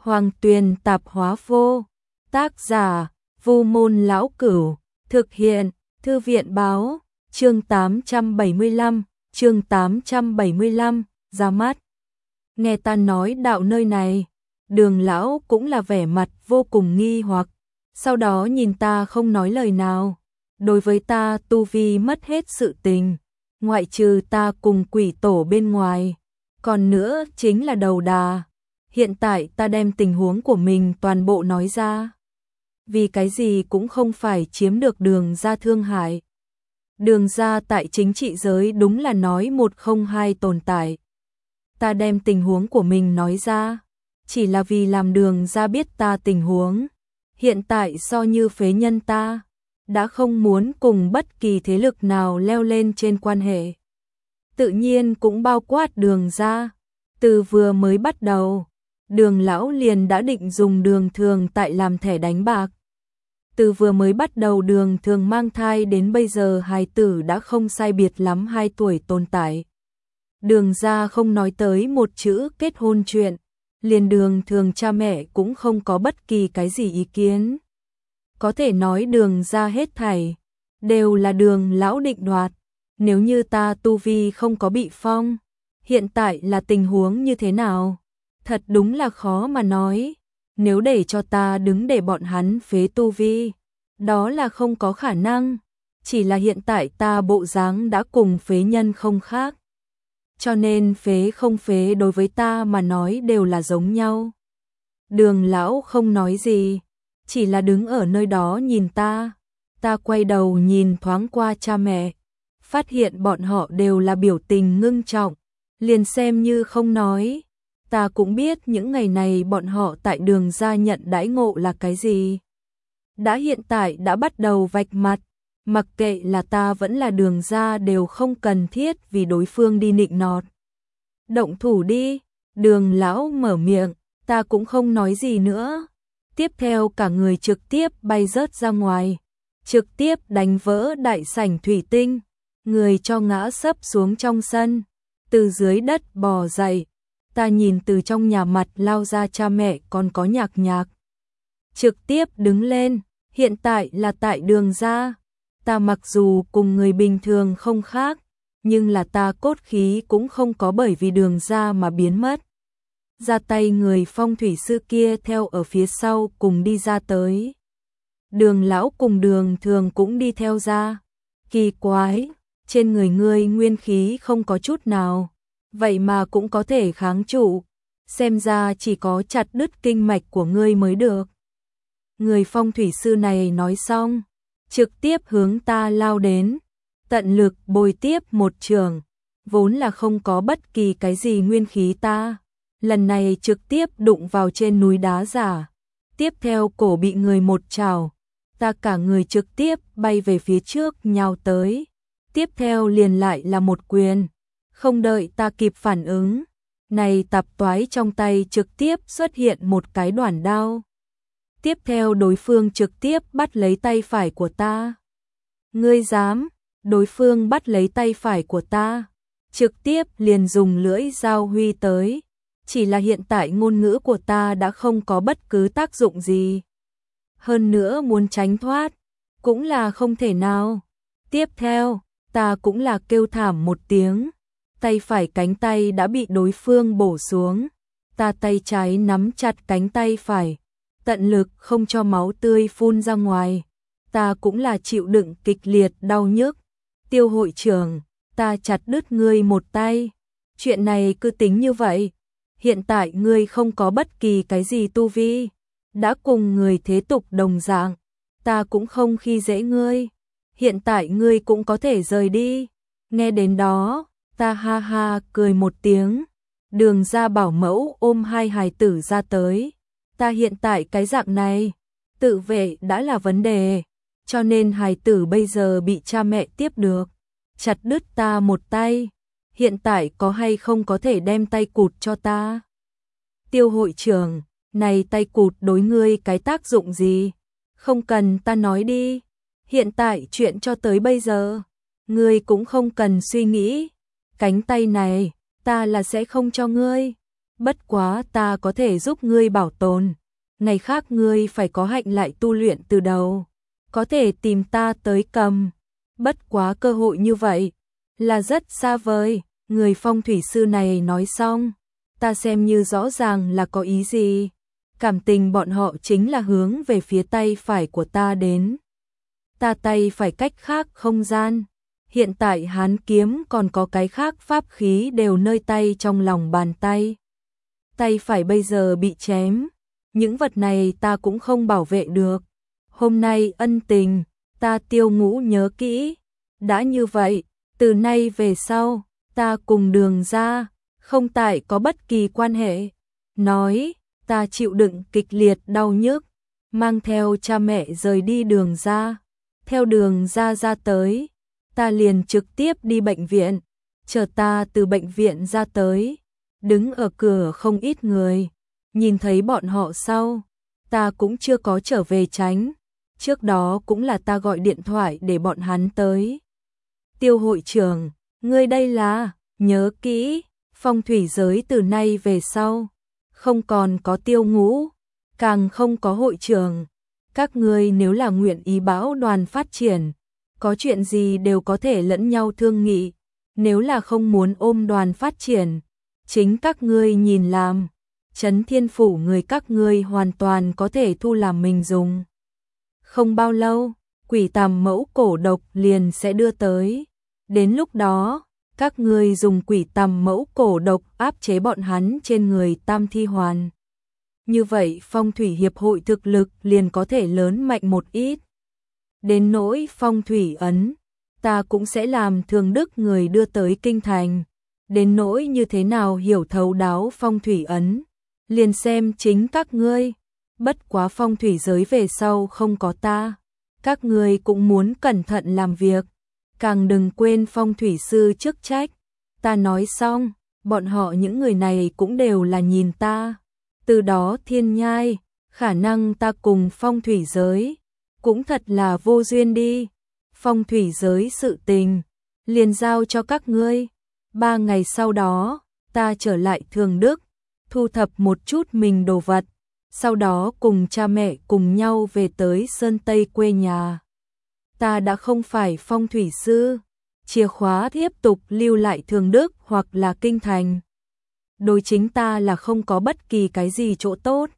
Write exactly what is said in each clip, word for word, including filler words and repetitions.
Hoàng Tuyền Tạp Hóa Vô. Tác giả: Vu Môn Lão Cửu. Thực hiện: Thư viện báo. Chương tám trăm bảy mươi lăm, chương tám trăm bảy mươi lăm, ra mắt. Nghe ta nói đạo nơi này, Đường lão cũng là vẻ mặt vô cùng nghi hoặc, sau đó nhìn ta không nói lời nào. Đối với ta tu vi mất hết sự tình, ngoại trừ ta cùng quỷ tổ bên ngoài, còn nữa chính là đầu đà. Hiện tại ta đem tình huống của mình toàn bộ nói ra, vì cái gì cũng không phải chiếm được Đường gia thương hại. Đường gia tại chính trị giới đúng là nói một không hai tồn tại. Ta đem tình huống của mình nói ra, chỉ là vì làm Đường gia biết ta tình huống. Hiện tại so như phế nhân ta, đã không muốn cùng bất kỳ thế lực nào leo lên trên quan hệ. Tự nhiên cũng bao quát Đường gia. Từ vừa mới bắt đầu, Đường lão liền đã định dùng Đường Thường tại làm thẻ đánh bạc. Từ vừa mới bắt đầu Đường Thường mang thai đến bây giờ hài tử đã không sai biệt lắm hai tuổi tồn tại. Đường gia không nói tới một chữ kết hôn chuyện, liền Đường Thường cha mẹ cũng không có bất kỳ cái gì ý kiến. Có thể nói Đường gia hết thảy đều là Đường lão định đoạt. Nếu như ta tu vi không có bị phong, hiện tại là tình huống như thế nào? Thật đúng là khó mà nói. Nếu để cho ta đứng để bọn hắn phế tu vi, đó là không có khả năng. Chỉ là hiện tại ta bộ dáng đã cùng phế nhân không khác. Cho nên phế không phế đối với ta mà nói đều là giống nhau. Đường lão không nói gì, chỉ là đứng ở nơi đó nhìn ta. Ta quay đầu nhìn thoáng qua cha mẹ, phát hiện bọn họ đều là biểu tình ngưng trọng, liền xem như không nói. Ta cũng biết những ngày này bọn họ tại Đường gia nhận đãi ngộ là cái gì. Đã hiện tại đã bắt đầu vạch mặt, mặc kệ là ta vẫn là Đường gia đều không cần thiết vì đối phương đi nịnh nọt. Động thủ đi, Đường lão mở miệng, ta cũng không nói gì nữa. Tiếp theo cả người trực tiếp bay rớt ra ngoài, trực tiếp đánh vỡ đại sảnh thủy tinh, người cho ngã sấp xuống trong sân, từ dưới đất bò dậy. Ta nhìn từ trong nhà mặt lao ra cha mẹ còn có Nhạc Nhạc. Trực tiếp đứng lên, hiện tại là tại Đường gia. Ta mặc dù cùng người bình thường không khác, nhưng là ta cốt khí cũng không có bởi vì Đường gia mà biến mất. Ra tay người phong thủy sư kia theo ở phía sau cùng đi ra tới. Đường lão cùng Đường Thường cũng đi theo ra. Kỳ quái, trên người ngươi nguyên khí không có chút nào, vậy mà cũng có thể kháng trụ, xem ra chỉ có chặt đứt kinh mạch của ngươi mới được. Người phong thủy sư này nói xong, trực tiếp hướng ta lao đến, tận lực bồi tiếp một trường, vốn là không có bất kỳ cái gì nguyên khí ta, lần này trực tiếp đụng vào trên núi đá giả, tiếp theo cổ bị người một trảo, ta cả người trực tiếp bay về phía trước nhào tới, tiếp theo liền lại là một quyền. Không đợi ta kịp phản ứng, này tạp toái trong tay trực tiếp xuất hiện một cái đoản đao. Tiếp theo đối phương trực tiếp bắt lấy tay phải của ta. Ngươi dám? Đối phương bắt lấy tay phải của ta, trực tiếp liền dùng lưỡi dao huy tới. Chỉ là hiện tại ngôn ngữ của ta đã không có bất cứ tác dụng gì. Hơn nữa muốn tránh thoát, cũng là không thể nào. Tiếp theo, ta cũng là kêu thảm một tiếng. Tay phải cánh tay đã bị đối phương bổ xuống, ta tay trái nắm chặt cánh tay phải, tận lực không cho máu tươi phun ra ngoài. Ta cũng là chịu đựng kịch liệt đau nhức. Tiêu hội trưởng, ta chặt đứt ngươi một tay. Chuyện này cứ tính như vậy. Hiện tại ngươi không có bất kỳ cái gì tu vi, đã cùng người thế tục đồng dạng, ta cũng không khi dễ ngươi. Hiện tại ngươi cũng có thể rời đi. Nghe đến đó, ta ha ha cười một tiếng. Đường gia bảo mẫu ôm hai hài tử ra tới. Ta hiện tại cái dạng này, tự vệ đã là vấn đề, cho nên hài tử bây giờ bị cha mẹ tiếp được. Chặt đứt ta một tay, hiện tại có hay không có thể đem tay cụt cho ta? Tiêu hội trưởng, này tay cụt đối ngươi cái tác dụng gì? Không cần ta nói đi. Hiện tại chuyện cho tới bây giờ, ngươi cũng không cần suy nghĩ. Cánh tay này, ta là sẽ không cho ngươi. bất quá ta có thể giúp ngươi bảo tồn. Ngày khác ngươi phải có hạnh lại tu luyện từ đầu, có thể tìm ta tới cầm. Bất quá cơ hội như vậy là rất xa vời. Người phong thủy sư này nói xong, ta xem như rõ ràng là có ý gì. Cảm tình bọn họ chính là hướng về phía tay phải của ta đến. Ta tay phải cách khác không gian. Hiện tại hán kiếm còn có cái khác pháp khí đều nơi tay trong lòng bàn tay. Tay phải bây giờ bị chém, những vật này ta cũng không bảo vệ được. Hôm nay ân tình, ta Tiêu Ngũ nhớ kỹ. Đã như vậy, từ nay về sau, ta cùng Đường gia không tại có bất kỳ quan hệ. Nói, ta chịu đựng kịch liệt đau nhức, mang theo cha mẹ rời đi Đường gia. Theo Đường gia ra tới, ta liền trực tiếp đi bệnh viện. Chờ ta từ bệnh viện ra tới, đứng ở cửa không ít người, nhìn thấy bọn họ sau, ta cũng chưa có trở về tránh. Trước đó cũng là ta gọi điện thoại để bọn hắn tới. Tiêu hội trưởng, ngươi đây là, nhớ kỹ, phong thủy giới từ nay về sau, không còn có Tiêu Ngũ, càng không có hội trưởng. Các ngươi nếu là nguyện ý bão đoàn phát triển, có chuyện gì đều có thể lẫn nhau thương nghị. Nếu là không muốn ôm đoàn phát triển, chính các ngươi nhìn làm. Trấn Thiên Phủ người các ngươi hoàn toàn có thể thu làm mình dùng. Không bao lâu, quỷ tằm mẫu cổ độc liền sẽ đưa tới. Đến lúc đó, các ngươi dùng quỷ tằm mẫu cổ độc áp chế bọn hắn trên người Tam Thi Hoàn. Như vậy phong thủy hiệp hội thực lực liền có thể lớn mạnh một ít. Đến nỗi phong thủy ấn, ta cũng sẽ làm thường đức người đưa tới kinh thành. Đến nỗi như thế nào hiểu thấu đáo phong thủy ấn, liền xem chính các ngươi. Bất quá phong thủy giới về sau không có ta, các ngươi cũng muốn cẩn thận làm việc, càng đừng quên phong thủy sư chức trách. Ta nói xong, bọn họ những người này cũng đều là nhìn ta. Từ đó thiên nhai, khả năng ta cùng phong thủy giới cũng thật là vô duyên đi. Phong thủy giới sự tình liền giao cho các ngươi. Ba ngày sau đó, ta trở lại Thường Đức, thu thập một chút mình đồ vật, sau đó cùng cha mẹ cùng nhau về tới Sơn Tây quê nhà. Ta đã không phải phong thủy sư, chìa khóa tiếp tục lưu lại Thường Đức hoặc là kinh thành. Đối chính ta là không có bất kỳ cái gì chỗ tốt.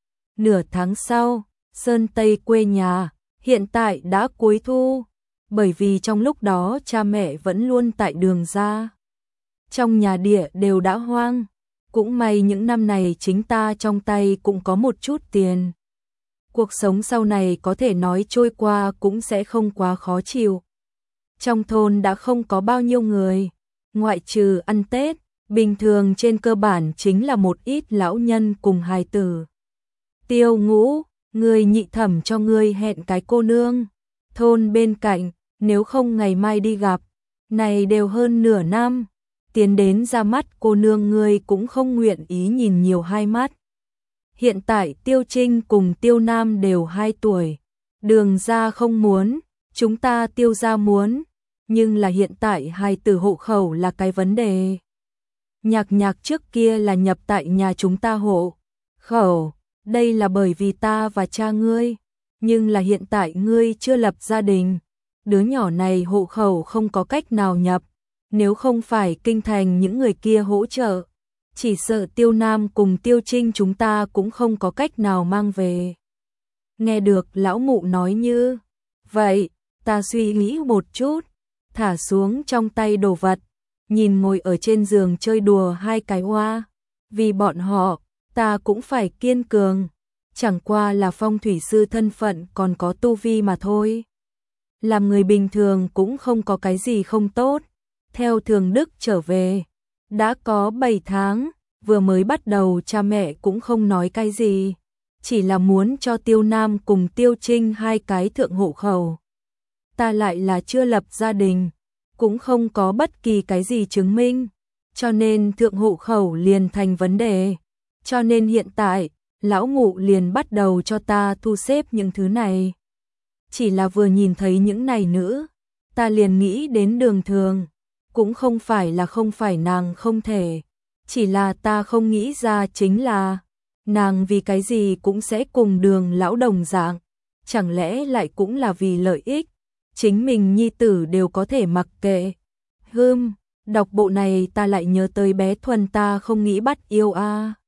Nửa tháng sau, Sơn Tây quê nhà, hiện tại đã cuối thu, bởi vì trong lúc đó cha mẹ vẫn luôn tại Đường gia. Trong nhà địa đều đã hoang, cũng may những năm này chính ta trong tay cũng có một chút tiền. Cuộc sống sau này có thể nói trôi qua cũng sẽ không quá khó chịu. Trong thôn đã không có bao nhiêu người, ngoại trừ ăn Tết, bình thường trên cơ bản chính là một ít lão nhân cùng hài tử. Tiêu Ngũ, người nhị thẩm cho ngươi hẹn cái cô nương, thôn bên cạnh, nếu không ngày mai đi gặp, này đều hơn nửa năm, tiến đến ra mắt cô nương ngươi cũng không nguyện ý nhìn nhiều hai mắt. Hiện tại Tiêu Trinh cùng Tiêu Nam đều hai tuổi, Đường gia không muốn, chúng ta Tiêu gia muốn, nhưng là hiện tại hài tử hộ khẩu là cái vấn đề. Nhạc Nhạc trước kia là nhập tại nhà chúng ta hộ khẩu, đây là bởi vì ta và cha ngươi, nhưng là hiện tại ngươi chưa lập gia đình, đứa nhỏ này hộ khẩu không có cách nào nhập, nếu không phải kinh thành những người kia hỗ trợ, chỉ sợ Tiêu Nam cùng Tiêu Trinh chúng ta cũng không có cách nào mang về. Nghe được lão mụ nói như vậy, ta suy nghĩ một chút, thả xuống trong tay đồ vật, nhìn ngồi ở trên giường chơi đùa hai cái hoa, vì bọn họ, ta cũng phải kiên cường, chẳng qua là phong thủy sư thân phận còn có tu vi mà thôi. Làm người bình thường cũng không có cái gì không tốt. Theo Thường Đức trở về, đã có bảy tháng, vừa mới bắt đầu cha mẹ cũng không nói cái gì, chỉ là muốn cho Tiêu Nam cùng Tiêu Trinh hai cái thượng hộ khẩu. Ta lại là chưa lập gia đình, cũng không có bất kỳ cái gì chứng minh, cho nên thượng hộ khẩu liền thành vấn đề. Cho nên hiện tại, lão ngụ liền bắt đầu cho ta thu xếp những thứ này. Chỉ là vừa nhìn thấy những này nữ, ta liền nghĩ đến Đường Thường, cũng không phải là không phải nàng không thể, chỉ là ta không nghĩ ra chính là nàng vì cái gì cũng sẽ cùng Đường lão đồng dạng, chẳng lẽ lại cũng là vì lợi ích, chính mình nhi tử đều có thể mặc kệ. Hừm, đọc bộ này ta lại nhớ tới bé Thuần ta không nghĩ bắt yêu a.